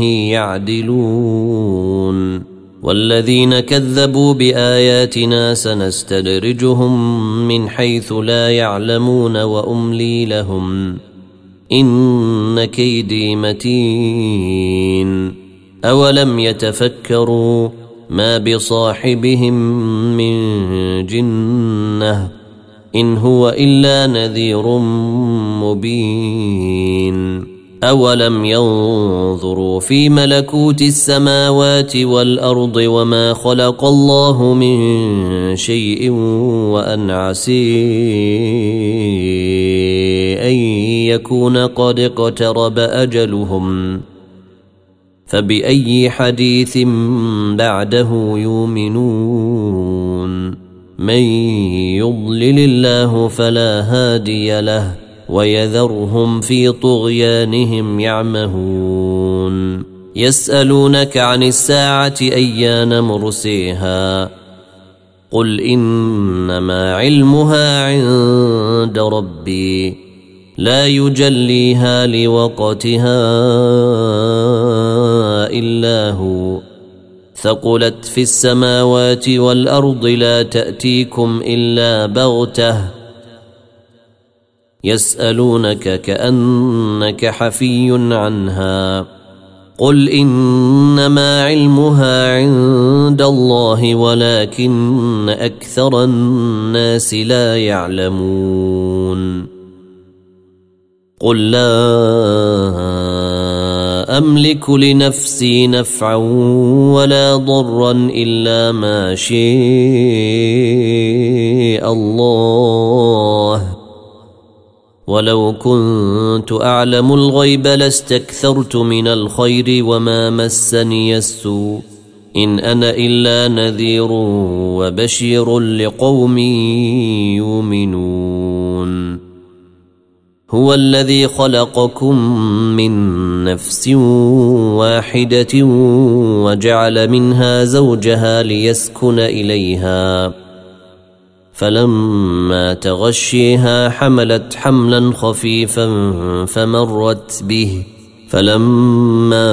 يعدلون والذين كذبوا بآياتنا سنستدرجهم من حيث لا يعلمون وأملي لهم إن كيدي متين أولم يتفكروا ما بصاحبهم من جنة إن هو إلا نذير مبين أولم ينظروا في ملكوت السماوات والأرض وما خلق الله من شيء وأن عسي أن يكون قد اقترب أجلهم فبأي حديث بعده يؤمنون من يضلل الله فلا هادي له ويذرهم في طغيانهم يعمهون يسألونك عن الساعة أيان مرسيها قل إنما علمها عند ربي لا يجليها لوقتها إلا هو ثقلت في السماوات والأرض لا تأتيكم إلا بغتة يسألونك كأنك حفي عنها قل إنما علمها عند الله ولكن أكثر الناس لا يعلمون قل لا أملك لنفسي نفعا ولا ضرا إلا ما شاء الله ولو كنت أعلم الغيب لاستكثرت من الخير وما مسني السوء إن أنا إلا نذير وبشير لقوم يؤمنون هو الذي خلقكم من نفس واحدة وجعل منها زوجها ليسكن إليها فلما تغشيها حملت حملا خفيفا فمرت به فلما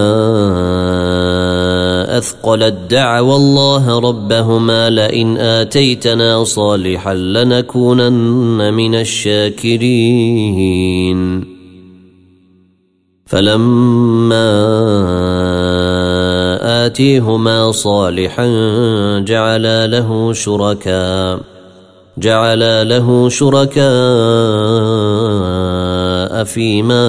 أثقلت دعوا الله ربهما لئن آتيتنا صالحا لنكونن من الشاكرين فلما آتيهما صالحا جعلا له شركاء فيما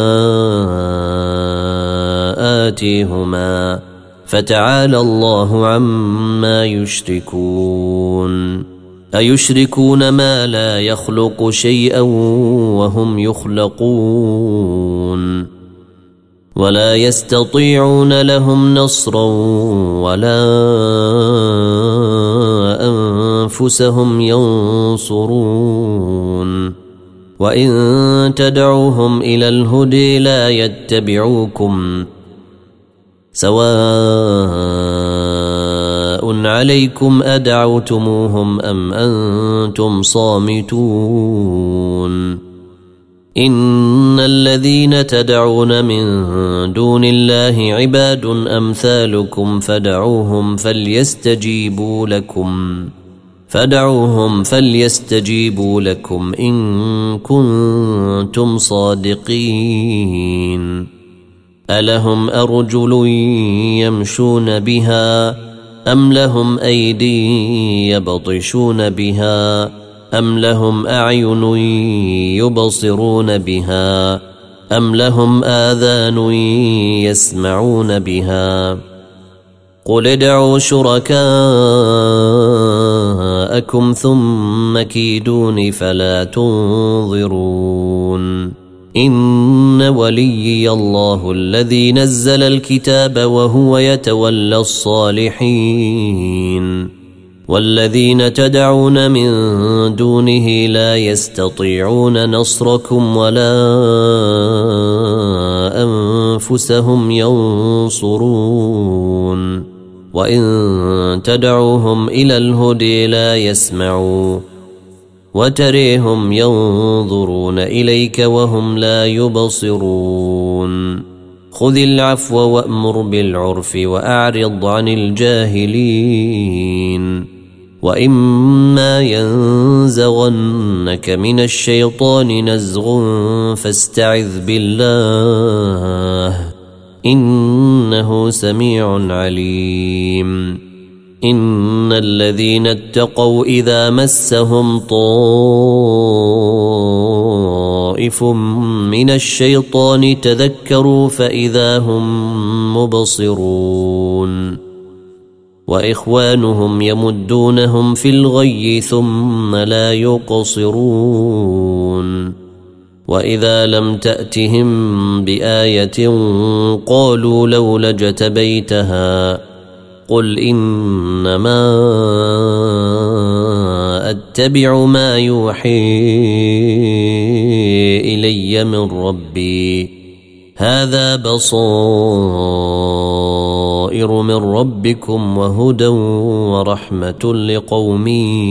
آتيهما فتعالى الله عما يشركون أيشركون ما لا يخلق شيئا وهم يخلقون ولا يستطيعون لهم نصرا ولا أنفسهم ينصرون وإن تدعوهم إلى الهدى لا يتبعوكم سواء عليكم أدعوتموهم أم أنتم صامتون إن الذين تدعون من دون الله عباد أمثالكم فدعوهم فليستجيبوا لكم إن كنتم صادقين ألهم أرجل يمشون بها أم لهم أيدي يبطشون بها أم لهم أعين يبصرون بها أم لهم آذان يسمعون بها قل ادعوا شركاءكم ثم كيدون فلا تنظرون إن وليي الله الذي نزل الكتاب وهو يتولى الصالحين والذين تدعون من دونه لا يستطيعون نصركم ولا أنفسهم ينصرون وإن تدعوهم إلى الهدى لا يسمعوا وتريهم ينظرون إليك وهم لا يبصرون خذ العفو وأمر بالعرف وأعرض عن الجاهلين وإما ينزغنك من الشيطان نزغ فاستعذ بالله إنه سميع عليم إن الذين اتقوا إذا مسهم طائف من الشيطان تذكروا فإذا هم مبصرون وإخوانهم يمدونهم في الغي ثم لا يقصرون وإذا لم تأتهم بآية قالوا لولا اجتبيتها قل إنما أتبع ما يوحي إلي من ربي هذا بصائر من ربكم وهدى ورحمة لقوم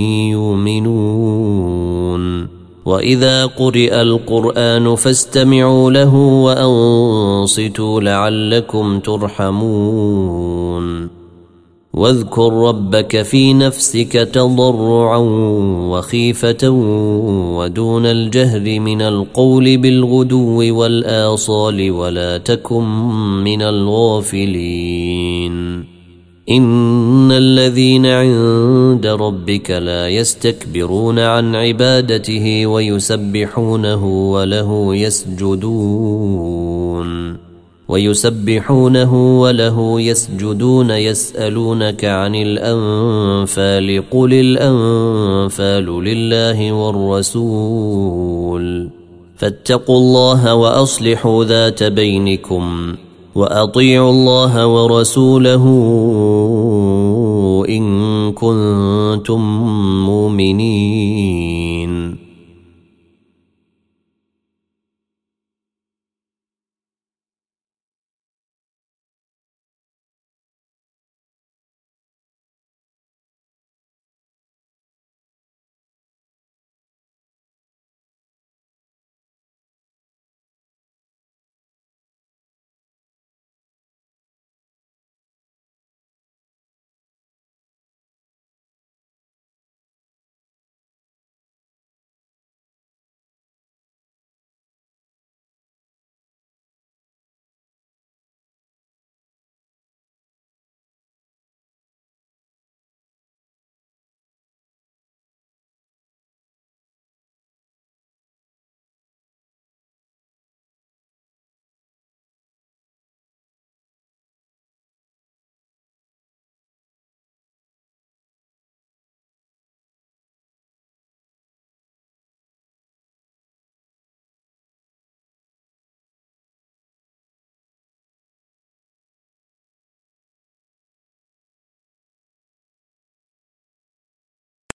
يؤمنون وإذا قرئ القرآن فاستمعوا له وأنصتوا لعلكم ترحمون واذكر ربك في نفسك تضرعا وخيفة ودون الجهر من القول بالغدو والآصال ولا تكن من الغافلين إن الذين عند ربك لا يستكبرون عن عبادته ويسبحونه وله يسجدون يسألونك عن الأنفال قل الأنفال لله والرسول فاتقوا الله وأصلحوا ذات بينكم وأطيعوا الله ورسوله إن كنتم مؤمنين